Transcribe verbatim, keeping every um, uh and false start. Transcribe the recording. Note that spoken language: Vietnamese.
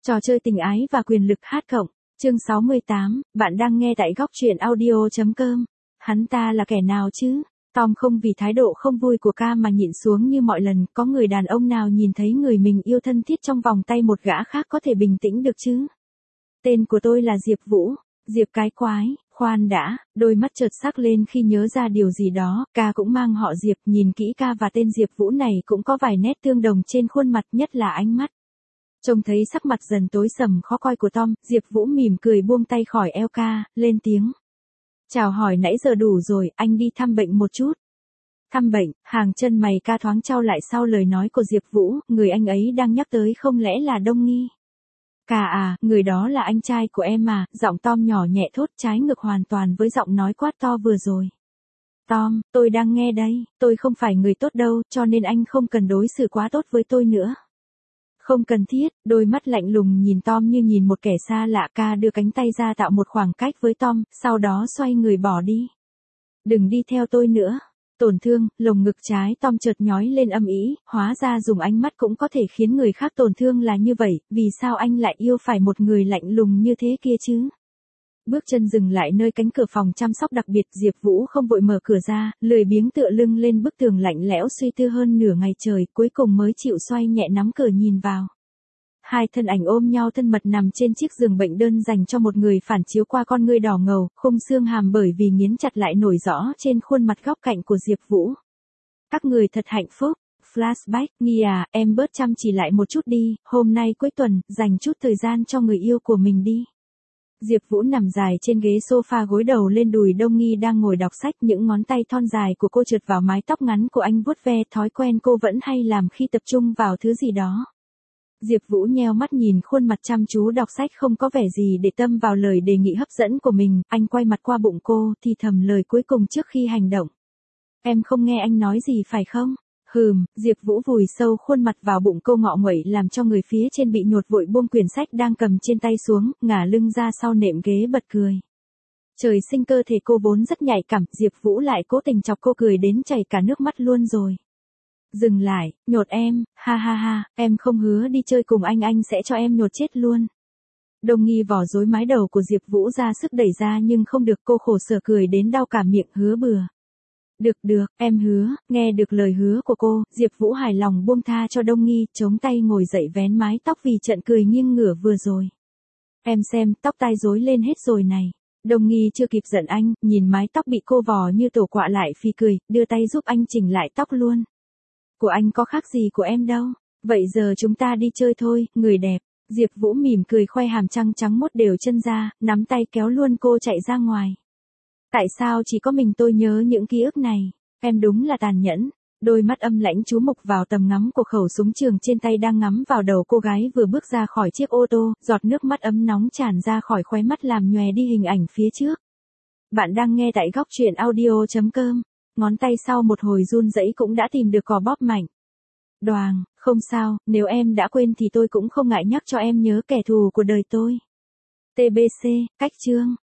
Trò chơi tình ái và quyền lực hát cộng, chương sáu mươi tám, bạn đang nghe tại góc truyện audio.com. Hắn ta là kẻ nào chứ? Tom không vì thái độ không vui của ca mà nhịn xuống như mọi lần, có người đàn ông nào nhìn thấy người mình yêu thân thiết trong vòng tay một gã khác có thể bình tĩnh được chứ? Tên của tôi là Diệp Vũ. Diệp cái quái, khoan đã, đôi mắt chợt sắc lên khi nhớ ra điều gì đó, ca cũng mang họ Diệp, nhìn kỹ ca và tên Diệp Vũ này cũng có vài nét tương đồng trên khuôn mặt, nhất là ánh mắt. Trông thấy sắc mặt dần tối sầm khó coi của Tom, Diệp Vũ mỉm cười buông tay khỏi eo ca, lên tiếng. Chào hỏi nãy giờ đủ rồi, anh đi thăm bệnh một chút. Thăm bệnh, hàng chân mày ca thoáng chau lại sau lời nói của Diệp Vũ, người anh ấy đang nhắc tới không lẽ là Đông Nghi. Ca à, người đó là anh trai của em mà, giọng Tom nhỏ nhẹ thốt trái ngược hoàn toàn với giọng nói quát to vừa rồi. Tom, tôi đang nghe đây, tôi không phải người tốt đâu, cho nên anh không cần đối xử quá tốt với tôi nữa. Không cần thiết, đôi mắt lạnh lùng nhìn Tom như nhìn một kẻ xa lạ. Ca đưa cánh tay ra tạo một khoảng cách với Tom, sau đó xoay người bỏ đi. Đừng đi theo tôi nữa. Tổn thương, lồng ngực trái Tom chợt nhói lên âm ỉ, hóa ra dùng ánh mắt cũng có thể khiến người khác tổn thương là như vậy, vì sao anh lại yêu phải một người lạnh lùng như thế kia chứ? Bước chân dừng lại nơi cánh cửa phòng chăm sóc đặc biệt, Diệp Vũ không vội mở cửa ra, lười biếng tựa lưng lên bức tường lạnh lẽo suy tư hơn nửa ngày trời, cuối cùng mới chịu xoay nhẹ nắm cửa nhìn vào. Hai thân ảnh ôm nhau thân mật nằm trên chiếc giường bệnh đơn dành cho một người, phản chiếu qua con ngươi đỏ ngầu, khung xương hàm bởi vì nghiến chặt lại nổi rõ trên khuôn mặt góc cạnh của Diệp Vũ. Các người thật hạnh phúc. Flashback, Nghi à, em bớt chăm chỉ lại một chút đi, hôm nay cuối tuần, dành chút thời gian cho người yêu của mình đi. Diệp Vũ nằm dài trên ghế sofa gối đầu lên đùi Đông Nghi đang ngồi đọc sách, những ngón tay thon dài của cô trượt vào mái tóc ngắn của anh vuốt ve, thói quen cô vẫn hay làm khi tập trung vào thứ gì đó. Diệp Vũ nheo mắt nhìn khuôn mặt chăm chú đọc sách không có vẻ gì để tâm vào lời đề nghị hấp dẫn của mình, anh quay mặt qua bụng cô, thì thầm lời cuối cùng trước khi hành động. Em không nghe anh nói gì phải không? Hừm, Diệp Vũ vùi sâu khuôn mặt vào bụng cô ngọ nguậy làm cho người phía trên bị nhột vội buông quyển sách đang cầm trên tay xuống, ngả lưng ra sau nệm ghế bật cười. Trời sinh cơ thể cô vốn rất nhạy cảm, Diệp Vũ lại cố tình chọc cô cười đến chảy cả nước mắt luôn rồi. Dừng lại, nhột em, ha ha ha, em không hứa đi chơi cùng anh anh sẽ cho em nhột chết luôn. Đông Nghi vò rối mái đầu của Diệp Vũ ra sức đẩy ra nhưng không được, cô khổ sở cười đến đau cả miệng, hứa bừa. Được được, em hứa. Nghe được lời hứa của cô, Diệp Vũ hài lòng buông tha cho Đông Nghi, chống tay ngồi dậy vén mái tóc vì trận cười nghiêng ngửa vừa rồi. Em xem, tóc tai rối lên hết rồi này. Đông Nghi chưa kịp giận anh, nhìn mái tóc bị cô vò như tổ quạ lại phì cười, đưa tay giúp anh chỉnh lại tóc luôn. Của anh có khác gì của em đâu. Vậy giờ chúng ta đi chơi thôi, người đẹp. Diệp Vũ mỉm cười khoe hàm răng trắng mốt đều chân ra, nắm tay kéo luôn cô chạy ra ngoài. Tại sao chỉ có mình tôi nhớ những ký ức này? Em đúng là tàn nhẫn. Đôi mắt âm lãnh chú mục vào tầm ngắm của khẩu súng trường trên tay đang ngắm vào đầu cô gái vừa bước ra khỏi chiếc ô tô, giọt nước mắt ấm nóng tràn ra khỏi khóe mắt làm nhòe đi hình ảnh phía trước. Bạn đang nghe tại góc truyện audio.com. Ngón tay sau một hồi run rẩy cũng đã tìm được cò bóp mạnh. Đoàng, không sao, nếu em đã quên thì tôi cũng không ngại nhắc cho em nhớ kẻ thù của đời tôi. tê bê xê, cách chương.